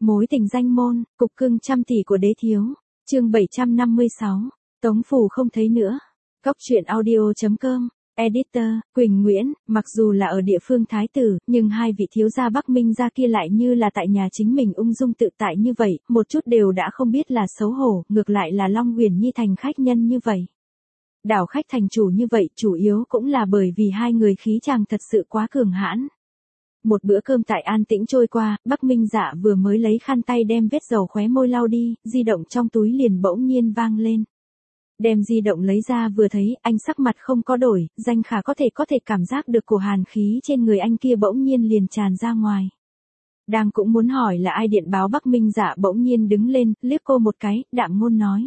Mối tình danh môn, cục cưng trăm tỷ của đế thiếu. Chương 756. Tống Phù không thấy nữa. Góc truyện audio.com. Editor, Quỳnh Nguyễn. Mặc dù là ở địa phương thái tử, nhưng hai vị thiếu gia Bắc Minh gia kia lại như là tại nhà chính mình ung dung tự tại như vậy, một chút đều đã không biết là xấu hổ, ngược lại là Long Huyền Nhi thành khách nhân như vậy. Đảo khách thành chủ như vậy, chủ yếu cũng là bởi vì hai người khí chàng thật sự quá cường hãn. Một bữa cơm tại an tĩnh trôi qua, Bắc Minh Dạ vừa mới lấy khăn tay đem vết dầu khóe môi lau đi, di động trong túi liền bỗng nhiên vang lên. Đem di động lấy ra vừa thấy, anh sắc mặt không có đổi, Danh Khả có thể cảm giác được cổ hàn khí trên người anh kia bỗng nhiên liền tràn ra ngoài. Đang cũng muốn hỏi là ai điện báo, Bắc Minh Dạ bỗng nhiên đứng lên, liếc cô một cái, đạm ngôn nói.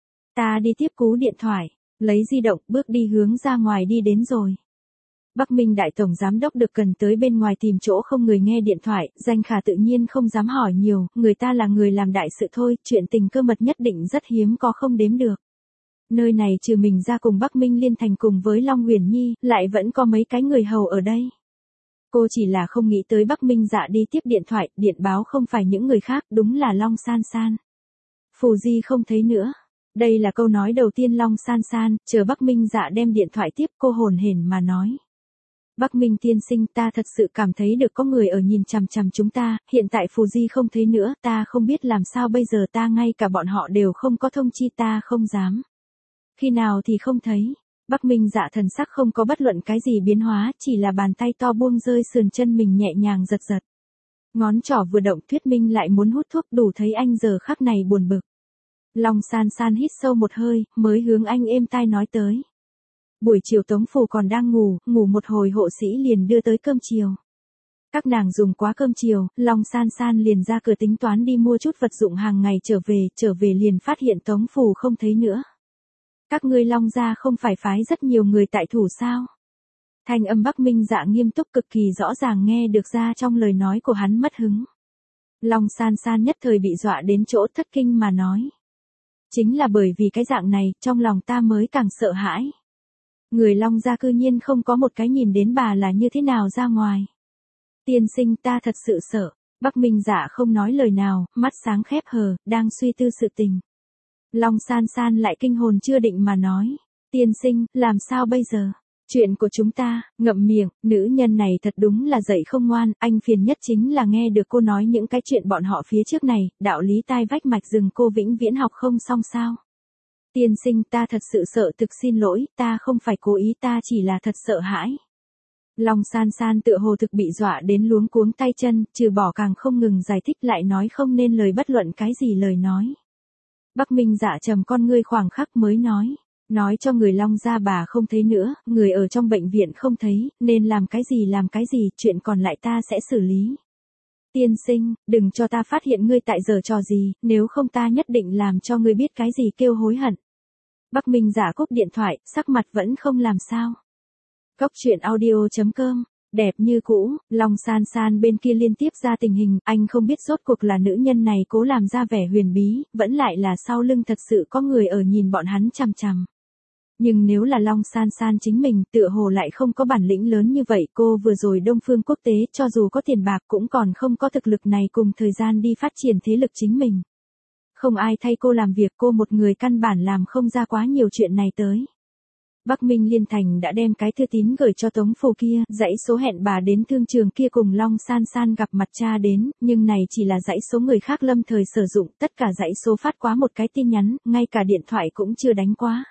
Ta đi tiếp cú điện thoại, lấy di động, bước đi hướng ra ngoài đi đến rồi. Bắc Minh đại tổng giám đốc được cần tới bên ngoài tìm chỗ không người nghe điện thoại, Danh Khả tự nhiên không dám hỏi nhiều, người ta là người làm đại sự thôi, chuyện tình cơ mật nhất định rất hiếm có không đếm được. Nơi này trừ mình ra cùng Bắc Minh Liên Thành cùng với Long Huyền Nhi, lại vẫn có mấy cái người hầu ở đây. Cô chỉ là không nghĩ tới Bắc Minh Dạ đi tiếp điện thoại, điện báo không phải những người khác, đúng là Long San San. Phù Di không thấy nữa. Đây là câu nói đầu tiên Long San San, chờ Bắc Minh Dạ đem điện thoại tiếp, cô hồn hển mà nói. Bắc Minh tiên sinh, ta thật sự cảm thấy được có người ở nhìn chằm chằm chúng ta, hiện tại Phù Di không thấy nữa, ta không biết làm sao bây giờ, ta ngay cả bọn họ đều không có thông chi, ta không dám. Khi nào thì không thấy? Bắc Minh Dạ thần sắc không có bất luận cái gì biến hóa, chỉ là bàn tay to buông rơi sườn chân mình nhẹ nhàng giật giật. Ngón trỏ vừa động thuyết minh lại muốn hút thuốc, đủ thấy anh giờ khắc này buồn bực. Long San San hít sâu một hơi, mới hướng anh êm tai nói tới. Buổi chiều Tống Phù còn đang ngủ một hồi hộ sĩ liền đưa tới cơm chiều. Các nàng dùng quá cơm chiều, Long San San liền ra cửa tính toán đi mua chút vật dụng hàng ngày trở về liền phát hiện Tống Phù không thấy nữa. Các ngươi Long gia không phải phái rất nhiều người tại thủ sao? Thanh âm Bắc Minh Dạ nghiêm túc cực kỳ rõ ràng nghe được ra trong lời nói của hắn mất hứng. Long San San nhất thời bị dọa đến chỗ thất kinh mà nói. Chính là bởi vì cái dạng này, trong lòng ta mới càng sợ hãi. Người Long gia cư nhiên không có một cái nhìn đến bà là như thế nào ra ngoài. Tiên sinh, ta thật sự sợ. Bắc Minh Dạ không nói lời nào, mắt sáng khép hờ, đang suy tư sự tình. Long San San lại kinh hồn chưa định mà nói. Tiên sinh, làm sao bây giờ? Chuyện của chúng ta, ngậm miệng, nữ nhân này thật đúng là dạy không ngoan, anh phiền nhất chính là nghe được cô nói những cái chuyện bọn họ phía trước này, đạo lý tai vách mạch rừng cô vĩnh viễn học không xong sao? Tiên sinh, ta thật sự sợ, thực xin lỗi, ta không phải cố ý, ta chỉ là thật sợ hãi. Long San San tựa hồ thực bị dọa đến luống cuống tay chân, trừ bỏ càng không ngừng giải thích lại nói không nên lời bất luận cái gì lời nói. Bắc Minh Dạ trầm con ngươi khoảng khắc mới nói cho người Long gia bà không thấy nữa, người ở trong bệnh viện không thấy, nên làm cái gì, chuyện còn lại ta sẽ xử lý. Tiên sinh, đừng cho ta phát hiện ngươi tại giở trò gì, nếu không ta nhất định làm cho ngươi biết cái gì kêu hối hận. Bắc Minh Dạ cúp điện thoại, sắc mặt vẫn không làm sao. Góc truyện audio.com. Đẹp như cũ, Long San San bên kia liên tiếp ra tình hình, anh không biết rốt cuộc là nữ nhân này cố làm ra vẻ huyền bí, vẫn lại là sau lưng thật sự có người ở nhìn bọn hắn chằm chằm. Nhưng nếu là Long San San chính mình, tựa hồ lại không có bản lĩnh lớn như vậy, cô vừa rồi Đông Phương Quốc tế, cho dù có tiền bạc cũng còn không có thực lực này cùng thời gian đi phát triển thế lực chính mình. Không ai thay cô làm việc, cô một người căn bản làm không ra quá nhiều chuyện này tới. Bắc Minh Liên Thành đã đem cái thư tín gửi cho Tống Phù kia, dãy số hẹn bà đến thương trường kia cùng Long San San gặp mặt cha đến, nhưng này chỉ là dãy số người khác lâm thời sử dụng, tất cả dãy số phát quá một cái tin nhắn, ngay cả điện thoại cũng chưa đánh quá.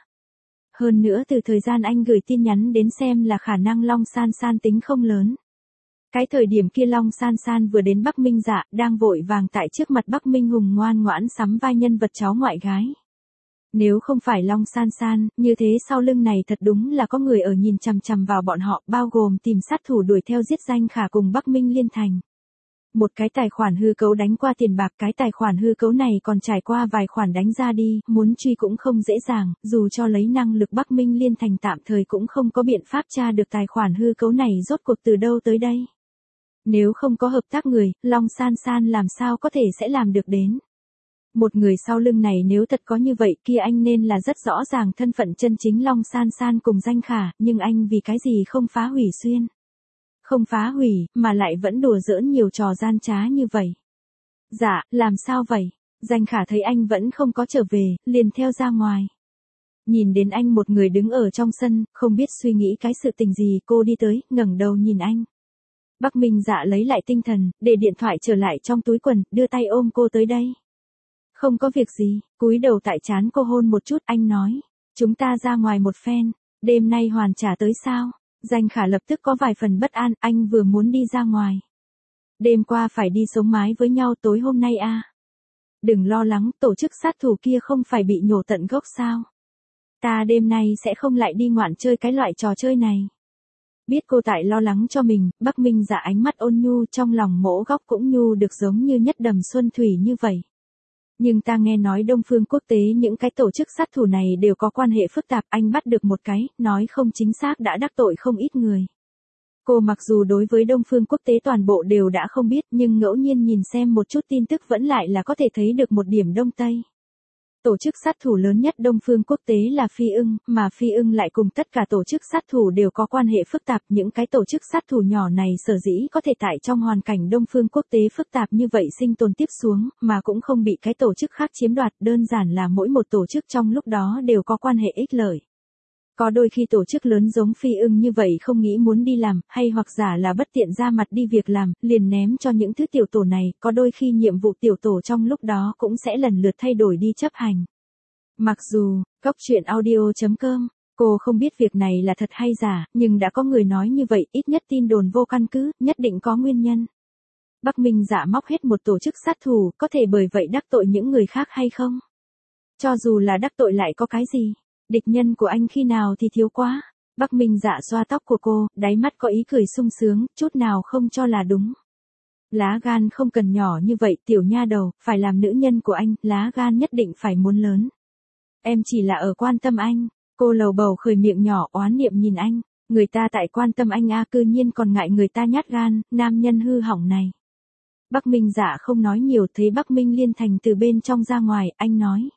Hơn nữa từ thời gian anh gửi tin nhắn đến xem là khả năng Long San San tính không lớn. Cái thời điểm kia Long San San vừa đến Bắc Minh Dạ, đang vội vàng tại trước mặt Bắc Minh Hùng ngoan ngoãn sắm vai nhân vật cháu ngoại gái. Nếu không phải Long San San, như thế sau lưng này thật đúng là có người ở nhìn chằm chằm vào bọn họ, bao gồm tìm sát thủ đuổi theo giết Danh Khả cùng Bắc Minh Liên Thành. Một cái tài khoản hư cấu đánh qua tiền bạc, cái tài khoản hư cấu này còn trải qua vài khoản đánh ra đi, muốn truy cũng không dễ dàng, dù cho lấy năng lực Bắc Minh Liên Thành tạm thời cũng không có biện pháp tra được tài khoản hư cấu này rốt cuộc từ đâu tới đây. Nếu không có hợp tác người, Long San San làm sao có thể sẽ làm được đến. Một người sau lưng này nếu thật có như vậy kia anh nên là rất rõ ràng thân phận chân chính Long San San cùng Danh Khả, nhưng anh vì cái gì không phá hủy xuyên. Không phá hủy, mà lại vẫn đùa giỡn nhiều trò gian trá như vậy. Dạ, làm sao vậy? Danh Khả thấy anh vẫn không có trở về, liền theo ra ngoài. Nhìn đến anh một người đứng ở trong sân, không biết suy nghĩ cái sự tình gì, cô đi tới, ngẩng đầu nhìn anh. Bắc Minh Dạ lấy lại tinh thần, để điện thoại trở lại trong túi quần, đưa tay ôm cô tới đây. Không có việc gì, cúi đầu tại trán cô hôn một chút, anh nói. Chúng ta ra ngoài một phen, đêm nay Hoàn trả tới sao? Danh Khả lập tức có vài phần bất an, anh vừa muốn đi ra ngoài. Đêm qua phải đi sống mái với nhau, tối hôm nay à? Đừng lo lắng, tổ chức sát thủ kia không phải bị nhổ tận gốc sao? Ta đêm nay sẽ không lại đi ngoạn chơi cái loại trò chơi này. Biết cô tại lo lắng cho mình, Bắc Minh Dạ ánh mắt ôn nhu, trong lòng mỗ góc cũng nhu được giống như nhất đầm xuân thủy như vậy. Nhưng ta nghe nói Đông Phương Quốc tế những cái tổ chức sát thủ này đều có quan hệ phức tạp, anh bắt được một cái, nói không chính xác đã đắc tội không ít người. Cô mặc dù đối với Đông Phương Quốc tế toàn bộ đều đã không biết, nhưng ngẫu nhiên nhìn xem một chút tin tức vẫn lại là có thể thấy được một điểm Đông Tây. Tổ chức sát thủ lớn nhất Đông Phương Quốc tế là Phi Ưng, mà Phi Ưng lại cùng tất cả tổ chức sát thủ đều có quan hệ phức tạp. Những cái tổ chức sát thủ nhỏ này sở dĩ có thể tại trong hoàn cảnh Đông Phương Quốc tế phức tạp như vậy sinh tồn tiếp xuống, mà cũng không bị cái tổ chức khác chiếm đoạt, đơn giản là mỗi một tổ chức trong lúc đó đều có quan hệ ích lợi. Có đôi khi tổ chức lớn giống Phi Ưng như vậy không nghĩ muốn đi làm, hay hoặc giả là bất tiện ra mặt đi việc làm, liền ném cho những thứ tiểu tổ này, có đôi khi nhiệm vụ tiểu tổ trong lúc đó cũng sẽ lần lượt thay đổi đi chấp hành. Mặc dù, Cóc Truyện Audio.com, cô không biết việc này là thật hay giả, nhưng đã có người nói như vậy, ít nhất tin đồn vô căn cứ, nhất định có nguyên nhân. Bắc Minh Dạ móc hết một tổ chức sát thủ, có thể bởi vậy đắc tội những người khác hay không? Cho dù là đắc tội lại có cái gì? Địch nhân của anh khi nào thì thiếu quá. Bắc Minh Dạ xoa tóc của cô, đáy mắt có ý cười sung sướng, chút nào không cho là đúng. Lá gan không cần nhỏ như vậy, tiểu nha đầu, phải làm nữ nhân của anh, lá gan nhất định phải muốn lớn. Em chỉ là ở quan tâm anh. Cô lầu bầu khởi miệng nhỏ oán niệm nhìn anh. Người ta tại quan tâm anh a, cư nhiên còn ngại người ta nhát gan, nam nhân hư hỏng này. Bắc Minh Dạ không nói nhiều, thấy Bắc Minh Liên Thành từ bên trong ra ngoài, anh nói.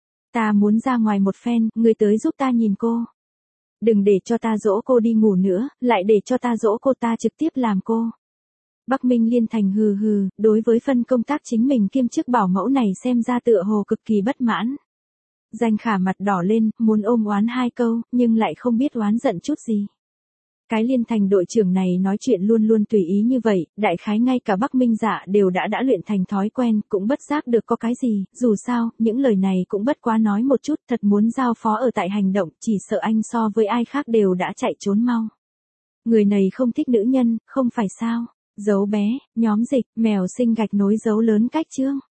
Ta muốn ra ngoài một phen, người tới giúp ta nhìn cô. Đừng để cho ta dỗ cô đi ngủ nữa, lại để cho ta dỗ cô, ta trực tiếp làm cô. Bắc Minh Liên Thành hừ hừ, đối với phân công tác chính mình kiêm chức bảo mẫu này xem ra tựa hồ cực kỳ bất mãn. Danh Khả mặt đỏ lên, muốn ôm oán hai câu, nhưng lại không biết oán giận chút gì. Cái Liên Thành đội trưởng này nói chuyện luôn luôn tùy ý như vậy, đại khái ngay cả Bắc Minh Dạ đều đã luyện thành thói quen, cũng bất giác được có cái gì, dù sao, những lời này cũng bất quá nói một chút, thật muốn giao phó ở tại hành động, chỉ sợ anh so với ai khác đều đã chạy trốn mau. Người này không thích nữ nhân, không phải sao? Dấu bé, nhóm dịch, mèo sinh gạch nối dấu lớn cách chương.